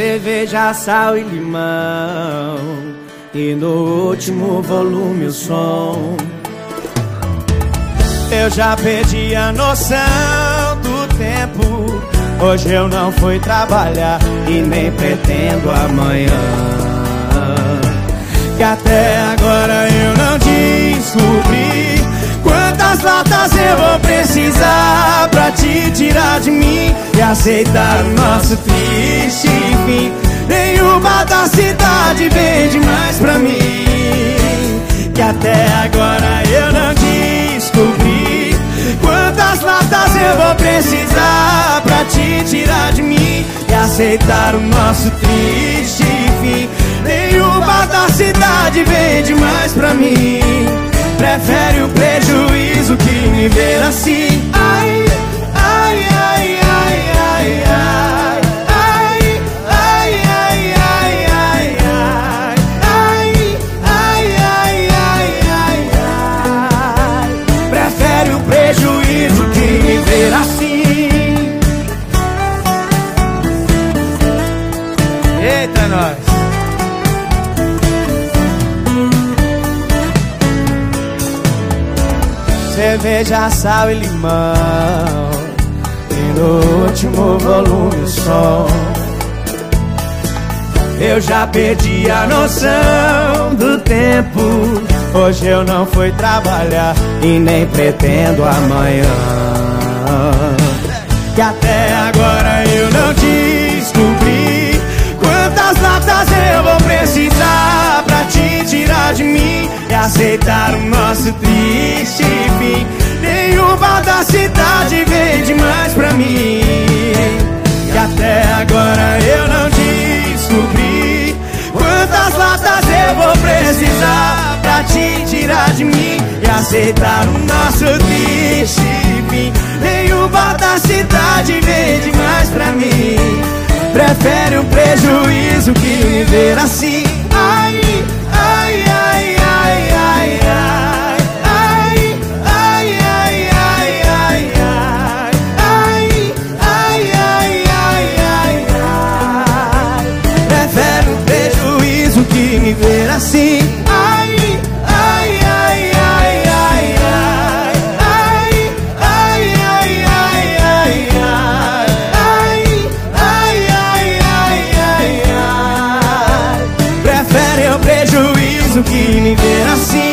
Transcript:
cerveja, sal e limão, e no último volume o som. Eu já perdi a noção do tempo. Hoje eu não fui trabalhar e nem pretendo amanhã. Que até agora eu não descobri quantas latas eu vou precisar pra te tirar de mim e aceitar o nosso triste fim. Nenhuma da cidade vende mais pra mim. Que até agora eu não descobri quantas latas eu vou precisar pra te tirar de mim e aceitar o nosso triste fim. Nenhuma da cidade vende mais pra mim. Prefere o prejuízo que me ver assim. Ai, ai, ai, ai, ai, ai. Prejuízo que me ver assim. Eita, nós. Cerveja, sal e limão, e no último volume o som. Eu já perdi a noção do tempo. Hoje eu não fui trabalhar e nem pretendo amanhã. Que até agora eu não descobri quantas latas eu vou precisar pra te tirar de mim e aceitar o nosso triste fim. Nenhuma da cidade vende mais pra mim. Que até agora eu não descobri quantas latas eu vou precisar pra te tirar de mim e aceitar o nosso triste fim. Nenhuma da cidade vende mais pra mim. Prefere o prejuízo que me ver assim. Ai, ai, ai, ai, ai, ai. Ai, ai, ai, ai, ai, ai. Ai, ai, ai, ai, ai, ai. Prefere o prejuízo que me ver assim. Ai, ai, ai, ai, ai, ai. Ai, ai, ai, ai, ai, ai. Ai, ai, ai, ai, ai. Prefere o prejuízo que me ver assim.